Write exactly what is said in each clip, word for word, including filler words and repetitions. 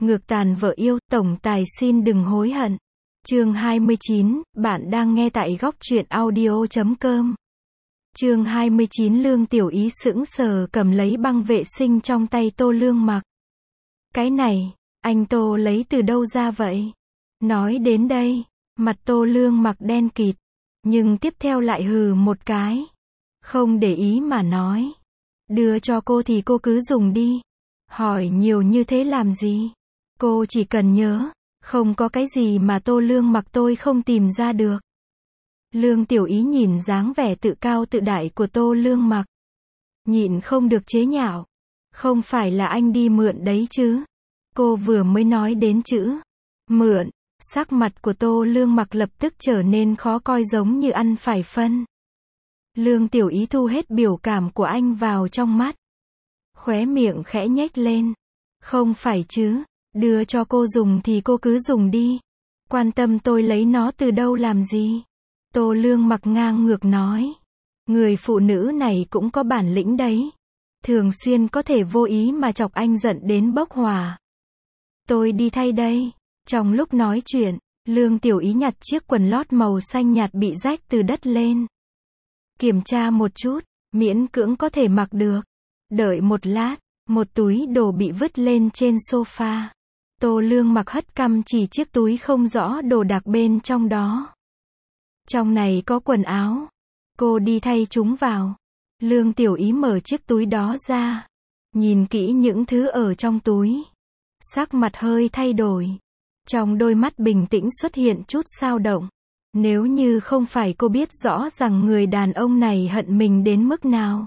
Ngược tàn vợ yêu, tổng tài xin đừng hối hận. Chương hai mươi chín, bạn đang nghe tại góc truyện audio chấm com. Chương hai mươi chín Lương Tiểu Ý sững sờ cầm lấy băng vệ sinh trong tay Tô Lương Mặc. Cái này, anh Tô lấy từ đâu ra vậy? Nói đến đây, mặt Tô Lương Mặc đen kịt, nhưng tiếp theo lại hừ một cái. Không để ý mà nói. Đưa cho cô thì cô cứ dùng đi. Hỏi nhiều như thế làm gì? Cô chỉ cần nhớ, không có cái gì mà Tô Lương Mặc tôi không tìm ra được. Lương Tiểu Ý nhìn dáng vẻ tự cao tự đại của Tô Lương Mặc, nhịn không được chế nhạo. Không phải là anh đi mượn đấy chứ? Cô vừa mới nói đến chữ mượn, sắc mặt của Tô Lương Mặc lập tức trở nên khó coi giống như ăn phải phân. Lương Tiểu Ý thu hết biểu cảm của anh vào trong mắt, khóe miệng khẽ nhếch lên. Không phải chứ, đưa cho cô dùng thì cô cứ dùng đi. Quan tâm tôi lấy nó từ đâu làm gì? Tô Lương Mặc ngang ngược nói. Người phụ nữ này cũng có bản lĩnh đấy. Thường xuyên có thể vô ý mà chọc anh giận đến bốc hỏa. Tôi đi thay đây. Trong lúc nói chuyện, Lương Tiểu Ý nhặt chiếc quần lót màu xanh nhạt bị rách từ đất lên. Kiểm tra một chút, miễn cưỡng có thể mặc được. Đợi một lát, một túi đồ bị vứt lên trên sofa. Tô Lương Mặc hất cằm chỉ chiếc túi không rõ đồ đạc bên trong đó. Trong này có quần áo. Cô đi thay chúng vào. Lương Tiểu Ý mở chiếc túi đó ra. Nhìn kỹ những thứ ở trong túi. Sắc mặt hơi thay đổi. Trong đôi mắt bình tĩnh xuất hiện chút dao động. Nếu như không phải cô biết rõ rằng người đàn ông này hận mình đến mức nào.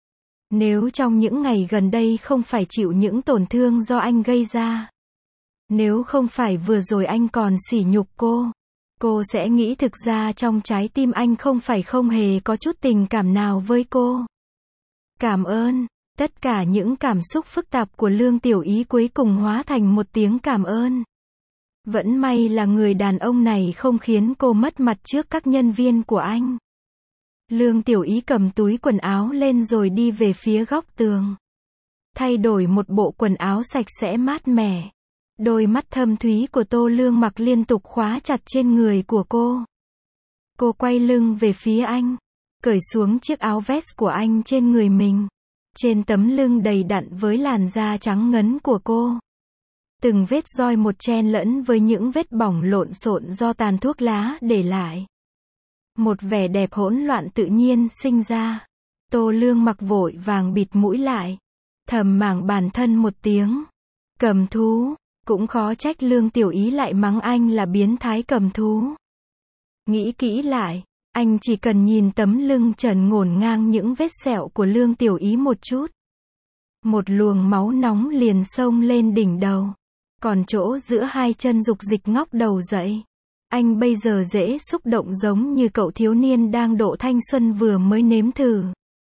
Nếu trong những ngày gần đây không phải chịu những tổn thương do anh gây ra. Nếu không phải vừa rồi anh còn sỉ nhục cô. Cô sẽ nghĩ thực ra trong trái tim anh không phải không hề có chút tình cảm nào với cô. Cảm ơn. Tất cả những cảm xúc phức tạp của Lương Tiểu Ý cuối cùng hóa thành một tiếng cảm ơn. Vẫn may là người đàn ông này không khiến cô mất mặt trước các nhân viên của anh. Lương Tiểu Ý cầm túi quần áo lên rồi đi về phía góc tường. Thay đổi một bộ quần áo sạch sẽ mát mẻ. Đôi mắt thâm thúy của Tô Lương Mặc liên tục khóa chặt trên người của cô. Cô quay lưng về phía anh, cởi xuống chiếc áo vest của anh trên người mình. Trên tấm lưng đầy đặn với làn da trắng ngấn của cô. Từng vết roi một chen lẫn với những vết bỏng lộn xộn do tàn thuốc lá để lại. Một vẻ đẹp hỗn loạn tự nhiên sinh ra. Tô Lương Mặc vội vàng bịt mũi lại. Thầm mảng bản thân một tiếng. Cầm thú. Cũng khó trách Lương Tiểu Ý lại mắng anh là biến thái cầm thú. Nghĩ kỹ lại, anh chỉ cần nhìn tấm lưng trần ngổn ngang những vết sẹo của Lương Tiểu Ý một chút. Một luồng máu nóng liền xông lên đỉnh đầu. Còn chỗ giữa hai chân dục dịch ngóc đầu dậy. Anh bây giờ dễ xúc động giống như cậu thiếu niên đang độ thanh xuân vừa mới nếm thử.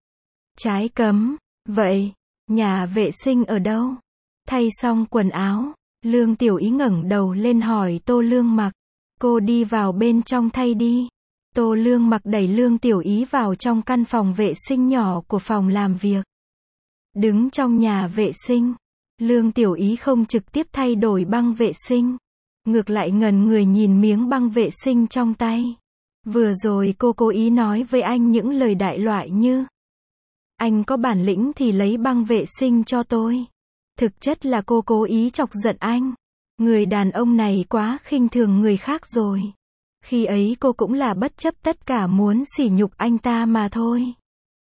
Trái cấm. Vậy, nhà vệ sinh ở đâu? Thay xong quần áo, Lương Tiểu Ý ngẩng đầu lên hỏi Tô Lương Mặc. Cô đi vào bên trong thay đi. Tô Lương Mặc đẩy Lương Tiểu Ý vào trong căn phòng vệ sinh nhỏ của phòng làm việc. Đứng trong nhà vệ sinh, Lương Tiểu Ý không trực tiếp thay đổi băng vệ sinh. Ngược lại ngẩn người nhìn miếng băng vệ sinh trong tay. Vừa rồi cô cố ý nói với anh những lời đại loại như: anh có bản lĩnh thì lấy băng vệ sinh cho tôi. Thực chất là cô cố ý chọc giận anh. Người đàn ông này quá khinh thường người khác rồi. Khi ấy cô cũng là bất chấp tất cả muốn sỉ nhục anh ta mà thôi.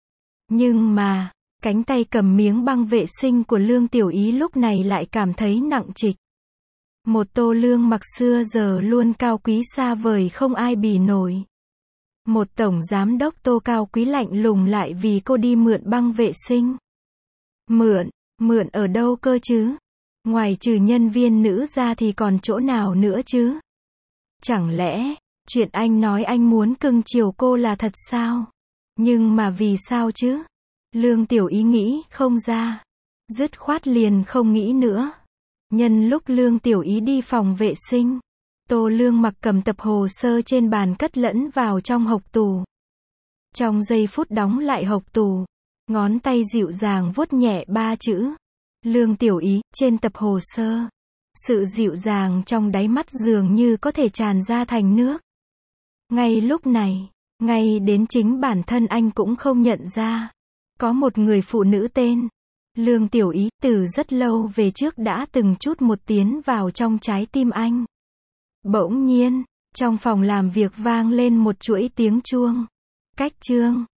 Nhưng mà, cánh tay cầm miếng băng vệ sinh của Lương Tiểu Ý lúc này lại cảm thấy nặng trịch. Một Tô Lương Mặc xưa giờ luôn cao quý xa vời không ai bì nổi. Một tổng giám đốc Tô cao quý lạnh lùng lại vì cô đi mượn băng vệ sinh. Mượn, mượn ở đâu cơ chứ? Ngoài trừ nhân viên nữ ra thì còn chỗ nào nữa chứ? Chẳng lẽ, chuyện anh nói anh muốn cưng chiều cô là thật sao? Nhưng mà vì sao chứ? Lương Tiểu Ý nghĩ không ra. Dứt khoát liền không nghĩ nữa. Nhân lúc Lương Tiểu Ý đi phòng vệ sinh, Tô Lương Mặc cầm tập hồ sơ trên bàn cất lẫn vào trong hộc tủ. Trong giây phút đóng lại hộc tủ, ngón tay dịu dàng vuốt nhẹ ba chữ Lương Tiểu Ý trên tập hồ sơ. Sự dịu dàng trong đáy mắt dường như có thể tràn ra thành nước. Ngay lúc này, ngay đến chính bản thân anh cũng không nhận ra. Có một người phụ nữ tên Lương Tiểu Ý, từ rất lâu về trước đã từng chút một tiến vào trong trái tim anh. Bỗng nhiên, trong phòng làm việc vang lên một chuỗi tiếng chuông. Cách chương